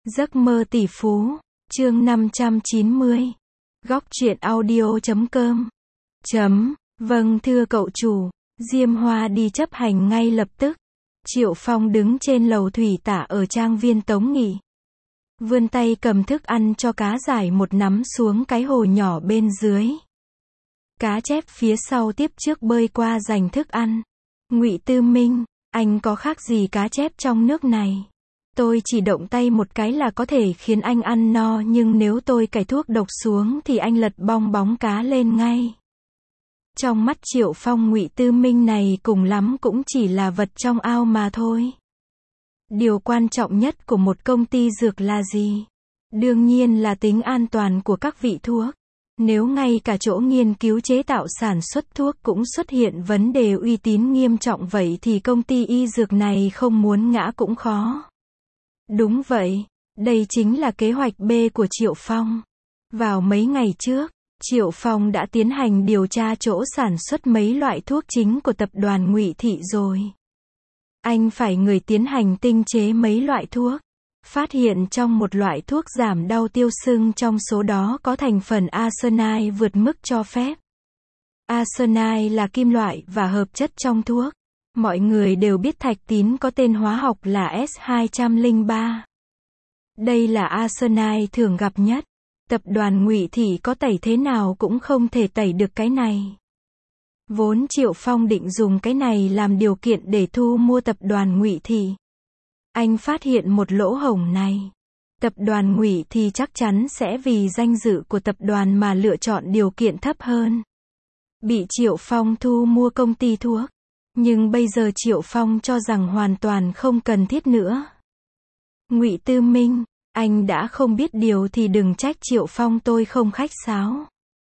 Giấc mơ tỷ phú, chương 590. Góc truyện audio.com. Vâng thưa cậu chủ, Diêm Hoa đi chấp hành ngay lập tức. Triệu Phong đứng trên lầu thủy tả ở trang viên Tống Nghị. Vươn tay cầm thức ăn cho cá giải một nắm xuống cái hồ nhỏ bên dưới. Cá chép phía sau tiếp trước bơi qua giành thức ăn. Ngụy Tư Minh, anh có khác gì cá chép trong nước này. Tôi chỉ động tay một cái là có thể khiến anh ăn no, nhưng nếu tôi cài thuốc độc xuống thì anh lật bong bóng cá lên ngay. Trong mắt Triệu Phong, Ngụy Tư Minh này cùng lắm cũng chỉ là vật trong ao mà thôi. Điều quan trọng nhất của một công ty dược là gì? Đương nhiên là tính an toàn của các vị thuốc. Nếu ngay cả chỗ nghiên cứu chế tạo sản xuất thuốc cũng xuất hiện vấn đề uy tín nghiêm trọng vậy thì công ty y dược này không muốn ngã cũng khó. Đúng vậy, đây chính là kế hoạch B của Triệu Phong. Vào mấy ngày trước, Triệu Phong đã tiến hành điều tra chỗ sản xuất mấy loại thuốc chính của tập đoàn Ngụy Thị rồi. Anh phải người tiến hành tinh chế mấy loại thuốc. Phát hiện trong một loại thuốc giảm đau tiêu sưng trong số đó có thành phần arsenite vượt mức cho phép. Arsenite là kim loại và hợp chất trong thuốc. Mọi người đều biết thạch tín có tên hóa học là S203. Đây là arsenite thường gặp nhất. Tập đoàn Ngụy Thị có tẩy thế nào cũng không thể tẩy được cái này. Vốn Triệu Phong định dùng cái này làm điều kiện để thu mua tập đoàn Ngụy Thị. Anh phát hiện một lỗ hổng này. Tập đoàn Ngụy Thị chắc chắn sẽ vì danh dự của tập đoàn mà lựa chọn điều kiện thấp hơn. Bị Triệu Phong thu mua công ty thuốc. Nhưng bây giờ Triệu Phong cho rằng hoàn toàn không cần thiết nữa. Ngụy Tư Minh, anh đã không biết điều thì đừng trách Triệu Phong tôi không khách sáo.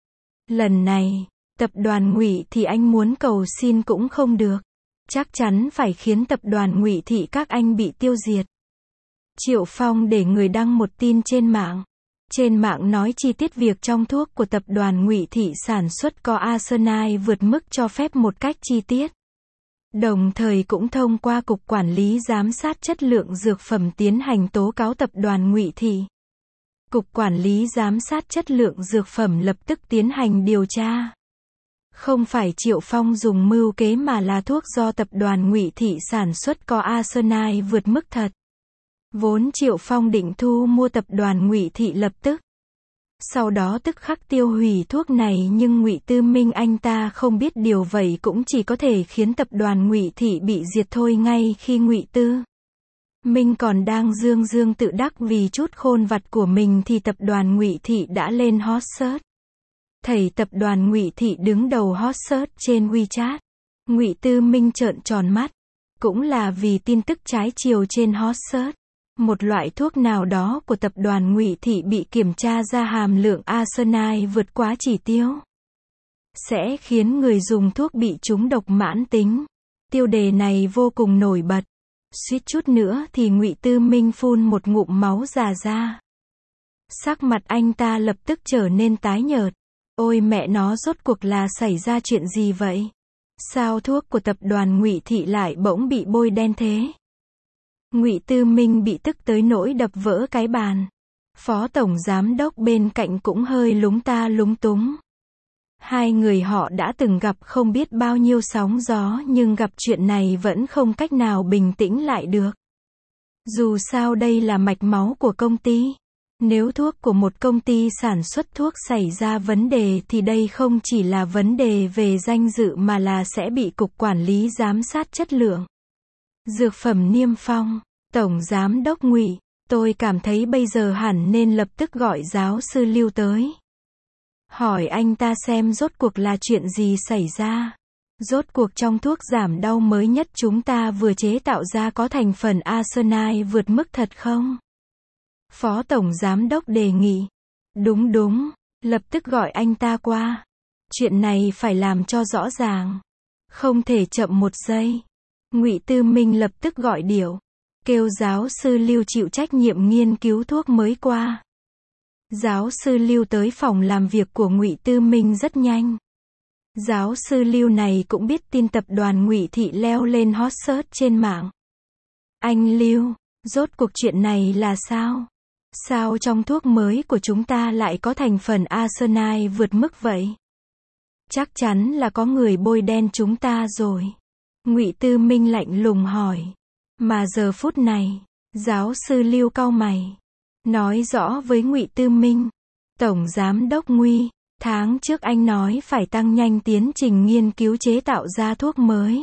Lần này, tập đoàn Ngụy Thị anh muốn cầu xin cũng không được. Chắc chắn phải khiến tập đoàn Ngụy Thị các anh bị tiêu diệt. Triệu Phong để người đăng một tin trên mạng. Trên mạng nói chi tiết việc trong thuốc của tập đoàn Ngụy Thị sản xuất có arsenite vượt mức cho phép một cách chi tiết. Đồng thời cũng thông qua Cục Quản lý Giám sát Chất lượng Dược phẩm tiến hành tố cáo tập đoàn Ngụy Thị. Cục Quản lý Giám sát Chất lượng Dược phẩm lập tức tiến hành điều tra. Không phải Triệu Phong dùng mưu kế mà là thuốc do tập đoàn Ngụy Thị sản xuất có arsenite vượt mức thật. Vốn Triệu Phong định thu mua tập đoàn Ngụy Thị lập tức. Sau đó tức khắc tiêu hủy thuốc này, nhưng Ngụy Tư Minh anh ta không biết điều vậy cũng chỉ có thể khiến tập đoàn Ngụy Thị bị diệt thôi. Ngay khi Ngụy Tư Minh còn đang dương dương tự đắc vì chút khôn vặt của mình thì tập đoàn Ngụy Thị đã lên hot search. Thầy tập đoàn Ngụy Thị đứng đầu hot search trên WeChat. Ngụy Tư Minh trợn tròn mắt. Cũng là vì tin tức trái chiều trên hot search. Một loại thuốc nào đó của tập đoàn Ngụy Thị bị kiểm tra ra hàm lượng arsenite vượt quá chỉ tiêu. Sẽ khiến người dùng thuốc bị trúng độc mãn tính. Tiêu đề này vô cùng nổi bật. Suýt chút nữa thì Ngụy Tư Minh phun một ngụm máu già ra. Sắc mặt anh ta lập tức trở nên tái nhợt. Ôi mẹ nó, rốt cuộc là xảy ra chuyện gì vậy? Sao thuốc của tập đoàn Ngụy Thị lại bỗng bị bôi đen thế? Ngụy Tư Minh bị tức tới nỗi đập vỡ cái bàn. Phó tổng giám đốc bên cạnh cũng hơi lúng ta lúng túng. Hai người họ đã từng gặp không biết bao nhiêu sóng gió, nhưng gặp chuyện này vẫn không cách nào bình tĩnh lại được. Dù sao đây là mạch máu của công ty. Nếu thuốc của một công ty sản xuất thuốc xảy ra vấn đề thì đây không chỉ là vấn đề về danh dự mà là sẽ bị Cục Quản lý Giám sát Chất lượng Dược phẩm niêm phong. Tổng giám đốc Ngụy, tôi cảm thấy bây giờ hẳn nên lập tức gọi giáo sư Lưu tới. Hỏi anh ta xem rốt cuộc là chuyện gì xảy ra. Rốt cuộc trong thuốc giảm đau mới nhất chúng ta vừa chế tạo ra có thành phần arsenite vượt mức thật không? Phó tổng giám đốc đề nghị. Đúng, lập tức gọi anh ta qua. Chuyện này phải làm cho rõ ràng. Không thể chậm một giây. Ngụy Tư Minh lập tức gọi điệu. Kêu giáo sư Lưu chịu trách nhiệm nghiên cứu thuốc mới qua. Giáo sư Lưu tới phòng làm việc của Ngụy Tư Minh rất nhanh. Giáo sư Lưu này cũng biết tin tập đoàn Ngụy Thị leo lên hot search trên mạng. Anh Lưu, rốt cuộc chuyện này là sao? Sao trong thuốc mới của chúng ta lại có thành phần arsenite vượt mức vậy? Chắc chắn là có người bôi đen chúng ta rồi. Ngụy Tư Minh lạnh lùng hỏi. Mà giờ phút này, giáo sư Lưu cau mày, nói rõ với Ngụy Tư Minh. Tổng Giám đốc Nguy, tháng trước anh nói phải tăng nhanh tiến trình nghiên cứu chế tạo ra thuốc mới.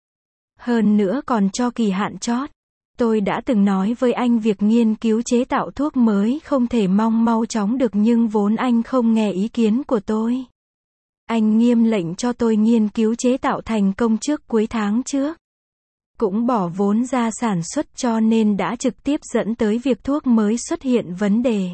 Hơn nữa còn cho kỳ hạn chót. Tôi đã từng nói với anh việc nghiên cứu chế tạo thuốc mới không thể mau chóng được, nhưng vốn anh không nghe ý kiến của tôi. Anh nghiêm lệnh cho tôi nghiên cứu chế tạo thành công trước cuối tháng trước. Cũng bỏ vốn ra sản xuất, cho nên đã trực tiếp dẫn tới việc thuốc mới xuất hiện vấn đề.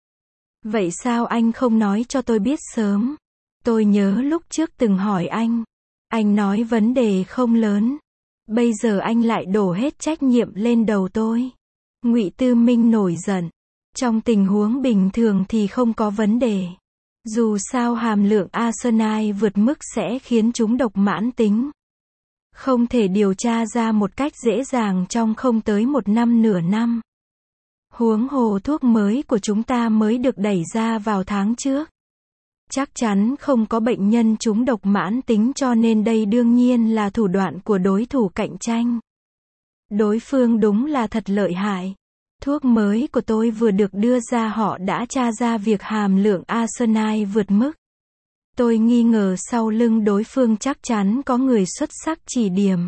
Vậy sao anh không nói cho tôi biết sớm? Tôi nhớ lúc trước từng hỏi anh nói vấn đề không lớn. Bây giờ anh lại đổ hết trách nhiệm lên đầu tôi. Ngụy Tư Minh nổi giận. Trong tình huống bình thường thì không có vấn đề. Dù sao hàm lượng arsenite vượt mức sẽ khiến chúng độc mãn tính. Không thể điều tra ra một cách dễ dàng trong không tới một năm nửa năm. Huống hồ thuốc mới của chúng ta mới được đẩy ra vào tháng trước. Chắc chắn không có bệnh nhân trúng độc mãn tính, cho nên đây đương nhiên là thủ đoạn của đối thủ cạnh tranh. Đối phương đúng là thật lợi hại. Thuốc mới của tôi vừa được đưa ra họ đã tra ra việc hàm lượng arsenite vượt mức. Tôi nghi ngờ sau lưng đối phương chắc chắn có người xuất sắc chỉ điểm.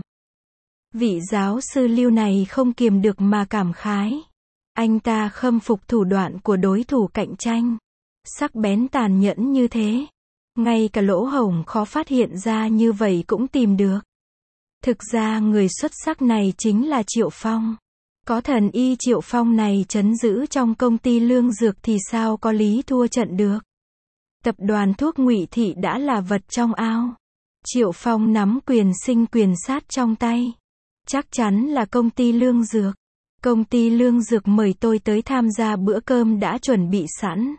Vị giáo sư Lưu này không kiềm được mà cảm khái. Anh ta khâm phục thủ đoạn của đối thủ cạnh tranh. Sắc bén tàn nhẫn như thế. Ngay cả lỗ hổng khó phát hiện ra như vậy cũng tìm được. Thực ra người xuất sắc này chính là Triệu Phong. Có thần y Triệu Phong này trấn giữ trong công ty lương dược thì sao có lý thua trận được. Tập đoàn thuốc Ngụy Thị đã là vật trong ao. Triệu Phong nắm quyền sinh quyền sát trong tay. Chắc chắn là công ty lương dược. Công ty lương dược mời tôi tới tham gia bữa cơm đã chuẩn bị sẵn.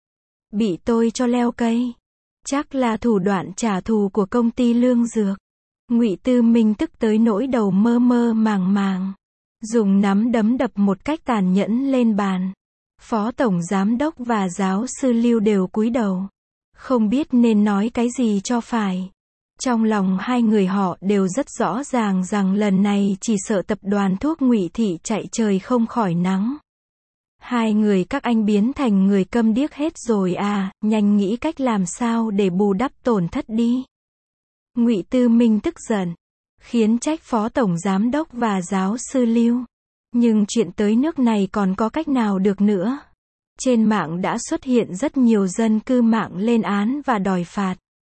Bị tôi cho leo cây. Chắc là thủ đoạn trả thù của công ty lương dược. Ngụy Tư Minh tức tới nỗi đầu mơ màng. Dùng nắm đấm đập một cách tàn nhẫn lên bàn. Phó Tổng Giám đốc và giáo sư Lưu đều cúi đầu. Không biết nên nói cái gì cho phải. Trong lòng hai người họ đều rất rõ ràng rằng lần này chỉ sợ tập đoàn thuốc Ngụy Thị chạy trời không khỏi nắng. Hai người các anh biến thành người câm điếc hết rồi à, nhanh nghĩ cách làm sao để bù đắp tổn thất đi. Ngụy Tư Minh tức giận, khiến trách Phó Tổng Giám đốc và giáo sư Lưu. Nhưng chuyện tới nước này còn có cách nào được nữa. Trên mạng đã xuất hiện rất nhiều dân cư mạng lên án và đòi phạt.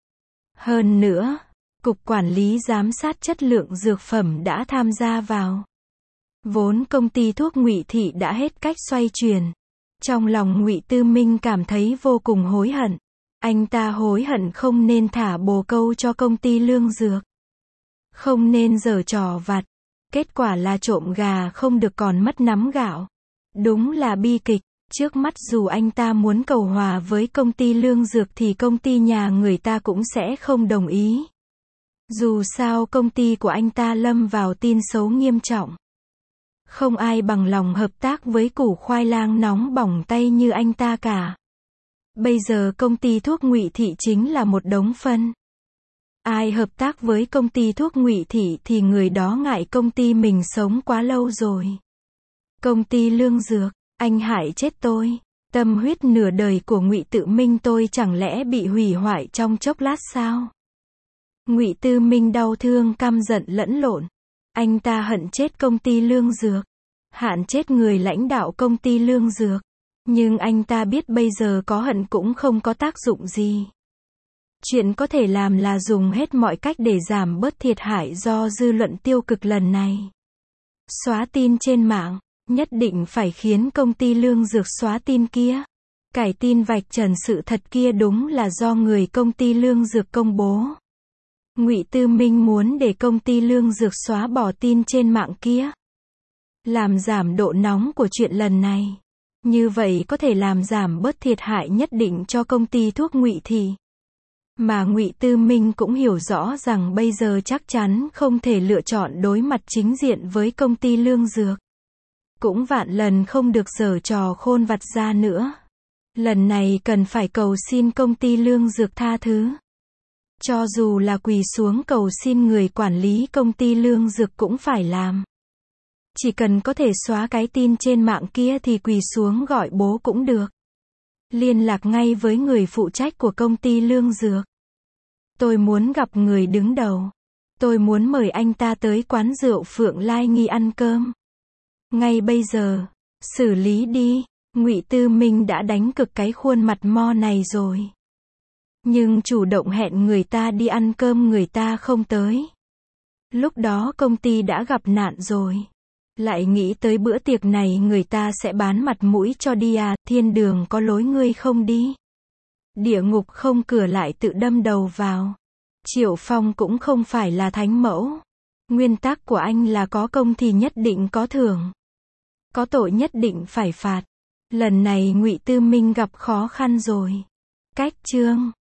Hơn nữa, Cục Quản lý Giám sát Chất lượng Dược phẩm đã tham gia vào. Vốn công ty thuốc Ngụy Thị đã hết cách xoay chuyển. Trong lòng Ngụy Tư Minh cảm thấy vô cùng hối hận. Anh ta hối hận không nên thả bồ câu cho công ty lương dược. Không nên giở trò vặt. Kết quả là trộm gà không được còn mất nắm gạo. Đúng là bi kịch. Trước mắt dù anh ta muốn cầu hòa với công ty lương dược thì công ty nhà người ta cũng sẽ không đồng ý. Dù sao công ty của anh ta lâm vào tin xấu nghiêm trọng. Không ai bằng lòng hợp tác với củ khoai lang nóng bỏng tay như anh ta cả. Bây giờ công ty thuốc Ngụy Thị chính là một đống phân. Ai hợp tác với công ty thuốc Ngụy Thị thì người đó ngại công ty mình sống quá lâu rồi. Công ty lương dược, anh hại chết tôi. Tâm huyết nửa đời của Ngụy Tự Minh tôi chẳng lẽ bị hủy hoại trong chốc lát sao? Ngụy Tư Minh đau thương căm giận lẫn lộn. Anh ta hận chết công ty lương dược. Hạn chết người lãnh đạo công ty lương dược. Nhưng anh ta biết bây giờ có hận cũng không có tác dụng gì. Chuyện có thể làm là dùng hết mọi cách để giảm bớt thiệt hại do dư luận tiêu cực lần này. Xóa tin trên mạng. Nhất định phải khiến công ty lương dược xóa tin kia. Cải tin vạch trần sự thật kia đúng là do người công ty lương dược công bố. Ngụy Tư Minh muốn để công ty lương dược xóa bỏ tin trên mạng kia. Làm giảm độ nóng của chuyện lần này. Như vậy có thể làm giảm bớt thiệt hại nhất định cho công ty thuốc Ngụy Thị. Mà Ngụy Tư Minh cũng hiểu rõ rằng bây giờ chắc chắn không thể lựa chọn đối mặt chính diện với công ty lương dược. Cũng vạn lần không được giở trò khôn vặt ra nữa. Lần này cần phải cầu xin công ty lương dược tha thứ. Cho dù là quỳ xuống cầu xin người quản lý công ty lương dược cũng phải làm. Chỉ cần có thể xóa cái tin trên mạng kia thì quỳ xuống gọi bố cũng được. Liên lạc ngay với người phụ trách của công ty lương dược. Tôi muốn gặp người đứng đầu. Tôi muốn mời anh ta tới quán rượu Phượng Lai Nghi ăn cơm. Ngay bây giờ. Xử lý đi. Ngụy Tư Minh đã đánh cực cái khuôn mặt mo này rồi. Nhưng chủ động hẹn người ta đi ăn cơm người ta không tới. Lúc đó công ty đã gặp nạn rồi. Lại nghĩ tới bữa tiệc này người ta sẽ bán mặt mũi cho đi à, thiên đường có lối ngươi không đi. Địa ngục không cửa lại tự đâm đầu vào. Triệu Phong cũng không phải là thánh mẫu. Nguyên tắc của anh là có công thì nhất định có thưởng. Có tội nhất định phải phạt. Lần này Ngụy Tư Minh gặp khó khăn rồi. Cách chương